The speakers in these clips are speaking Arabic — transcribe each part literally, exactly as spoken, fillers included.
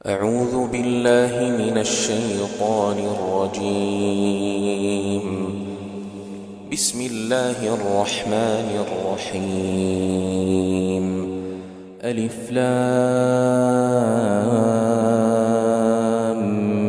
أعوذ بالله من الشيطان الرجيم. بسم الله الرحمن الرحيم. ألف لام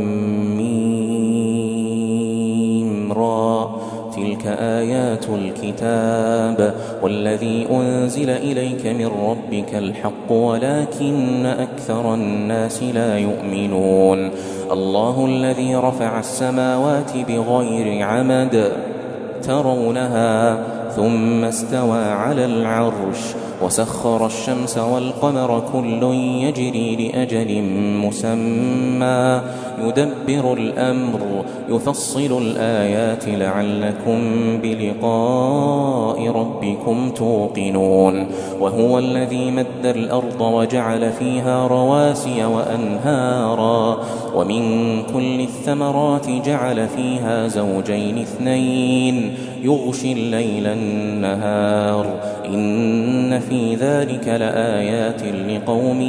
ميم را، تلك آيات الكتاب والذي أنزل إليك من ربك الحق ولكن أكثر الناس لا يؤمنون. الله الذي رفع السماوات بغير عمد ترونها ثم استوى على العرش وسخر الشمس والقمر كل يجري لأجل مسمى يدبر الأمر يفصل الآيات لعلكم بلقاء ربكم توقنون. وهو الذي مد الأرض وجعل فيها رواسي وأنهارا ومن كل الثمرات جعل فيها زوجين اثنين يغشي الليل النهار إن في ذلك لآيات لقوم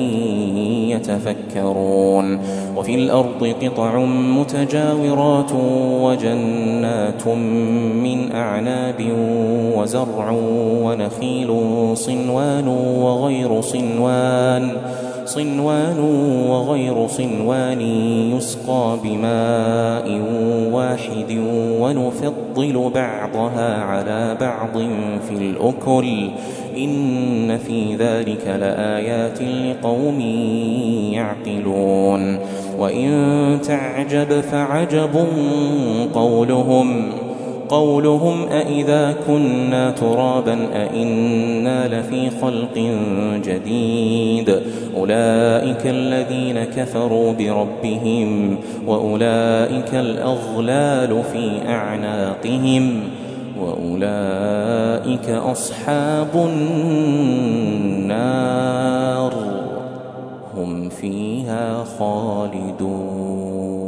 يتفكرون. وفي الأرض قطع متجاورات وجنات من أعناب وزرع ونخيل صنوان وغير صنوان صنوان وغير صنوان يسقى بماء واحد ونفضل بعضها على بعض في الأكل إن في ذلك لآيات لقوم يعقلون. وإن تعجب فعجب قولهم قولهم أإذا كنا ترابا أإنا لفي خلق جديد أولئك الذين كفروا بربهم وأولئك الأغلال في أعناقهم وأولئك أصحاب النار هم فيها خالدون.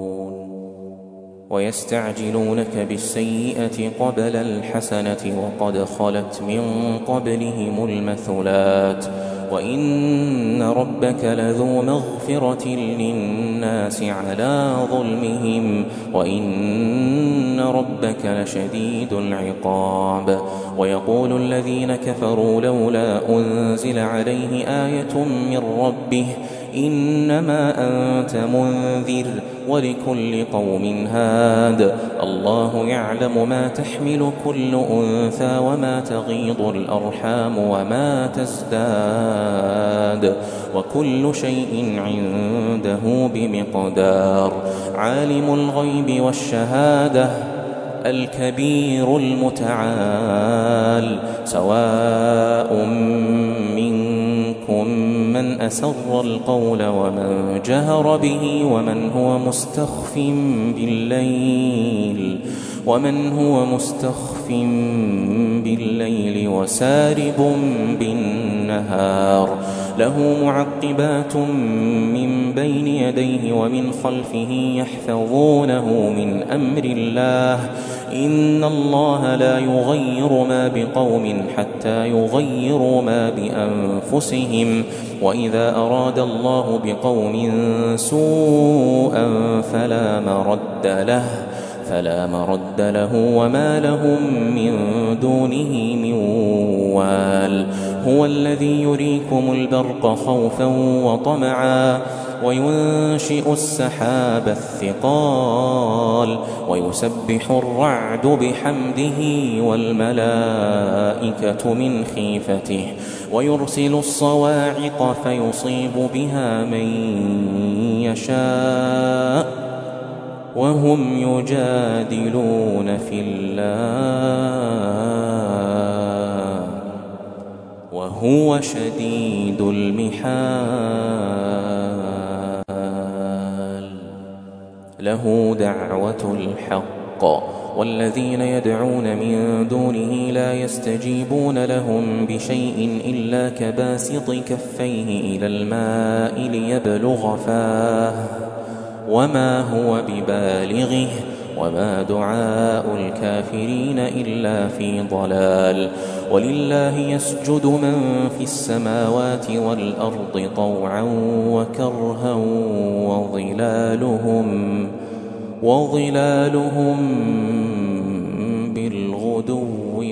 ويستعجلونك بالسيئة قبل الحسنة وقد خلت من قبلهم المثلات وإن ربك لذو مغفرة للناس على ظلمهم وإن ربك لشديد العقاب. ويقول الذين كفروا لولا أنزل عليه آية من ربه إنما أنت منذر ولكل قوم هاد الله يعلم ما تحمل كل أنثى وما تغيض الأرحام وما تزداد وكل شيء عنده بمقدار. عالم الغيب والشهادة الكبير المتعال سواء منكم من أسر القول ومن جهر به ومن هو مستخف بالليل ومن هو مستخف بالليل وسارب بالنهار له معقبات من بين يديه ومن خلفه يحفظونه من أمر الله إن الله لا يغير ما بقوم حتى يغيروا ما بأنفسهم وإذا أراد الله بقوم سوءا فلا مرد له فلا مرد له وما لهم من دونه من وال. هو الذي يريكم البرق خوفا وطمعا وينشئ السحاب الثقال ويسبح الرعد بحمده والملائكة من خيفته ويرسل الصواعق فيصيب بها من يشاء وهم يجادلون في الله وهو شديد المحال. له دعوة الحق والذين يدعون من دونه لا يستجيبون لهم بشيء إلا كباسط كفيه إلى الماء ليبلغ فاه وما هو ببالغه وما دعاء الكافرين إلا في ضلال. ولله يسجد من في السماوات والأرض طوعا وكرها وظلالهم وظلالهم بالغدو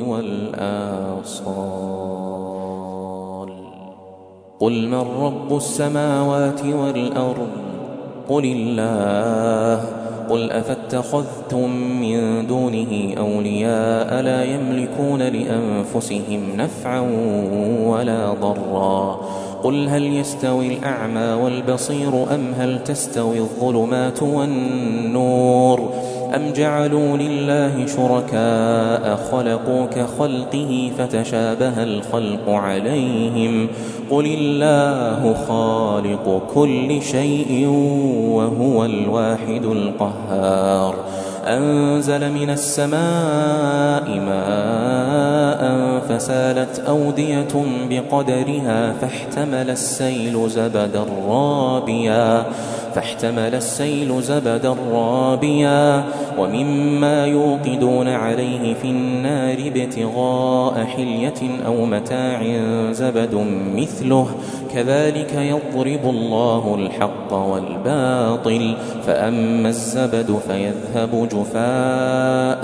والآصال. قل من رب السماوات والأرض قل الله. قل أفاتخذتم من دونه أولياء لا يملكون لأنفسهم نفعا ولا ضرا. قل هل يستوي الأعمى والبصير أم هل تستوي الظلمات والنور أم جعلوا لله شركاء خلقوا كخلقه فتشابه الخلق عليهم قل الله خالق كل شيء وهو الواحد القهار. أنزل من السماء ماء فسالت أودية بقدرها فاحتمل السيل زبدا رابيا فاحتمل السيل زبدا رابيا ومما يوقدون عليه في النار ابتغاء حلية أو متاع زبد مثله كذلك يضرب الله الحق والباطل فأما الزبد فيذهب جفاء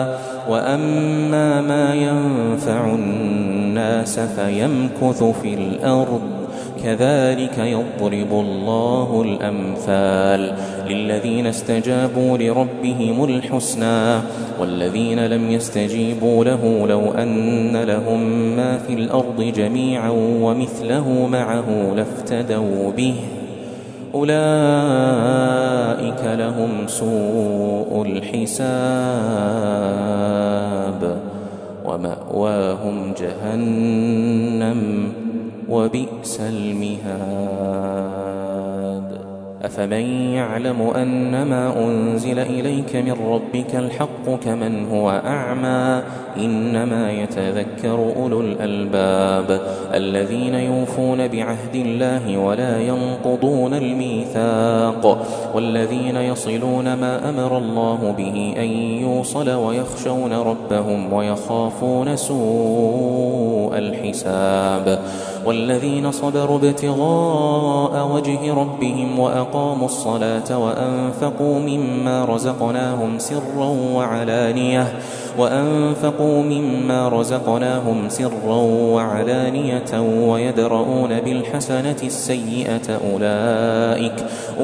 وأما ما ينفع الناس فيمكث في الأرض كذلك يضرب الله الأمثال للذين استجابوا لربهم الحسنى والذين لم يستجيبوا له لو أن لهم ما في الأرض جميعا ومثله معه لافتدوا به أولئك لهم سوء الحساب ومأواهم جهنم وبئس المهاد. أفمن يعلم أنما أنزل إليك من ربك الحق كمن هو أعمى إنما يتذكر أولو الألباب الذين يوفون بعهد الله ولا ينقضون الميثاق والذين يصلون ما أمر الله به أن يوصل ويخشون ربهم ويخافون سوء الحساب والذين صبروا ابتغاء وجه ربهم وأقاموا الصلاة وأنفقوا مما رزقناهم سرا وعلانية وأنفقوا مما رزقناهم سرا وعلانية ويدرؤون بالحسنة السيئة أولئك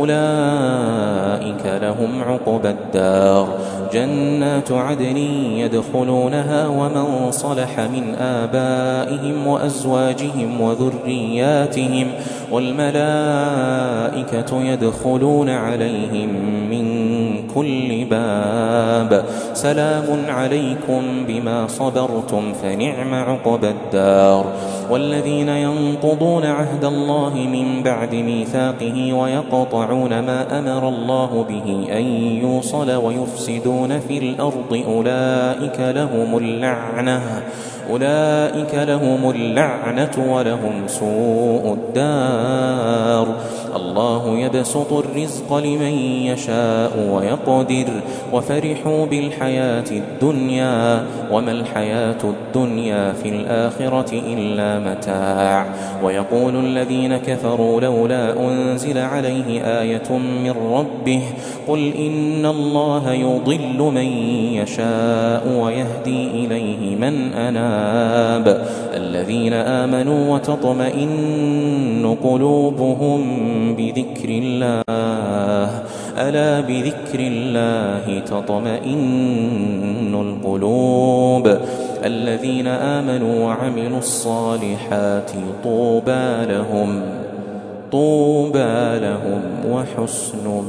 أولئك لهم عقبى الدار جنات عدن يدخلونها ومن صلح من آبائهم وأزواجهم وذرياتهم والملائكة يدخلون عليهم من كل باب سلام عليكم بما صبرتم فنعم عقبى الدار. والذين ينقضون عهد الله من بعد ميثاقه ويقطعون ما أمر الله به أن يوصل ويفسدون في الأرض أولئك لهم اللعنة أولئك لهم اللعنة ولهم سوء الدار. الله يبسط الرزق لمن يشاء ويقدر وفرحوا بالحياة الدنيا وما الحياة الدنيا في الآخرة إلا متاع. ويقول الذين كفروا لولا أنزل عليه آية من ربه قل إن الله يضل من يشاء ويهدي إليه من أناب الذين آمنوا وتطمئن قلوبهم بذكر الله ألا بذكر الله تطمئن القلوب الذين آمنوا وعملوا الصالحات طوبى لهم طوبى لهم وحسن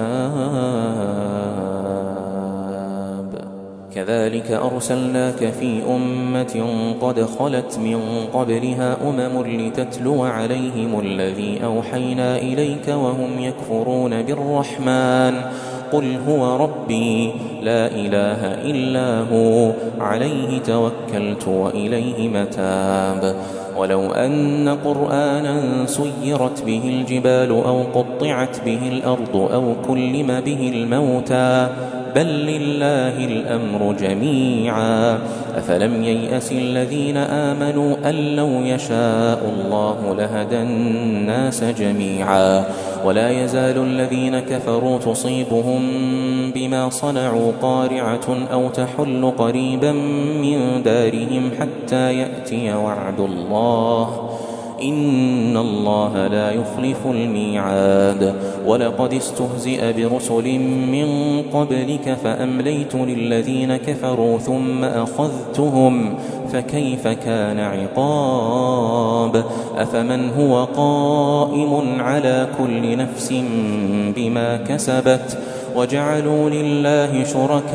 مآب. كذلك أرسلناك في أمة قد خلت من قبلها أمم لتتلو عليهم الذي أوحينا إليك وهم يكفرون بالرحمن قل هو ربي لا إله إلا هو عليه توكلت وإليه متاب. ولو أن قرآنا سيرت به الجبال أو قطعت به الأرض أو كلم به الموتى بل لله الأمر جميعا. أفلم ييأس الذين آمنوا أن لو يشاء الله لهدى الناس جميعا. ولا يزال الذين كفروا تصيبهم بما صنعوا قارعة أو تحل قريبا من دارهم حتى يأتي وعد الله، إن الله لا يخلف الميعاد. ولقد استهزئ برسل من قبلك فأمليت للذين كفروا ثم أخذتهم فكيف كان عقاب. أفمن هو قائم على كل نفس بما كسبت وجعلوا لله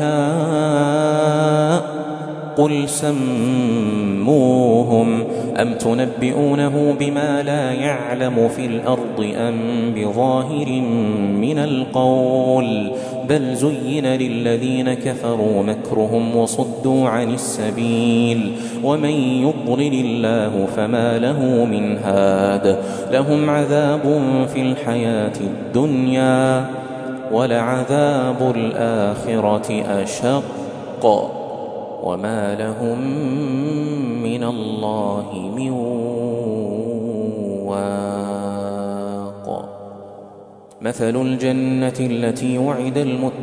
شركاء قل سموهم أم تنبئونه بما لا يعلم في الأرض أم بظاهر من القول بل زين للذين كفروا مكرهم وصدوا عن السبيل ومن يضلل الله فما له من هاد. لهم عذاب في الحياة الدنيا ولعذاب الآخرة أشق وما لهم من الله من واق. مثل الجنة التي وعد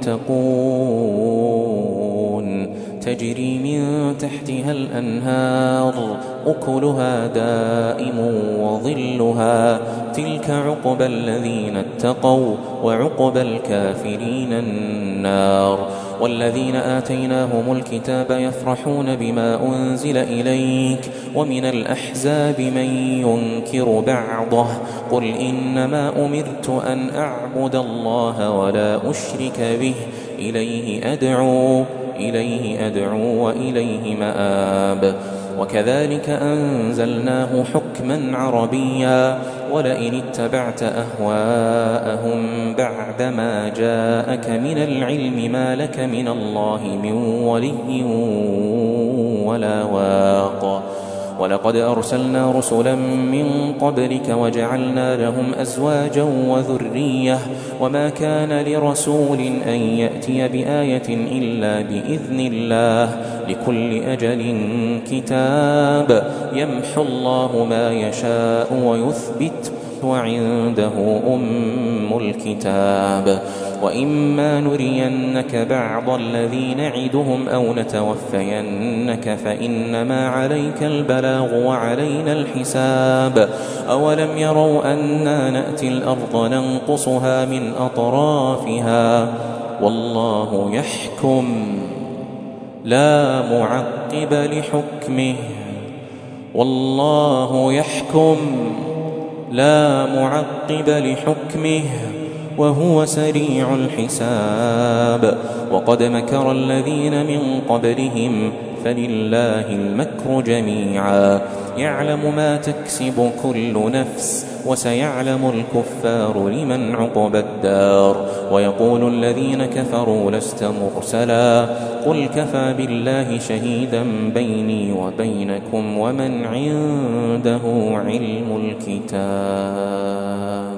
المتقون تجري من تحتها الأنهار أكلها دائم وظلها تلك عقبى الذين اتقوا وعقبى الكافرين النار. والذين آتيناهم الكتاب يفرحون بما أنزل إليك ومن الأحزاب من ينكر بعضه قل إنما أمرت أن أعبد الله ولا أشرك به إليه أدعو إليه أدعو وإليه مآب. وكذلك أنزلناه حكما عربيا ولئن اتبعت أهواءهم بعدما جاءك من العلم ما لك من الله من ولي ولا واق. ولقد أرسلنا رسلا من قبلك وجعلنا لهم أزواجا وذرية وما كان لرسول أن يأتي بآية إلا بإذن الله لكل أجل كتاب يمحو الله ما يشاء ويثبت وعنده أم الكتاب. وإما نرينك بعض الذي نعدهم أو نتوفينك فإنما عليك البلاغ وعلينا الحساب. أولم يروا أنا نأتي الأرض ننقصها من أطرافها والله يحكم لا معقب لحكمه والله يحكم لا معقب لحكمه وهو سريع الحساب. وقد مكر الذين من قبلهم فلله المكر جميعا يعلم ما تكسب كل نفس وسيعلم الكفار لمن عقبى الدار. ويقول الذين كفروا لست مرسلا قل كفى بالله شهيدا بيني وبينكم ومن عنده علم الكتاب.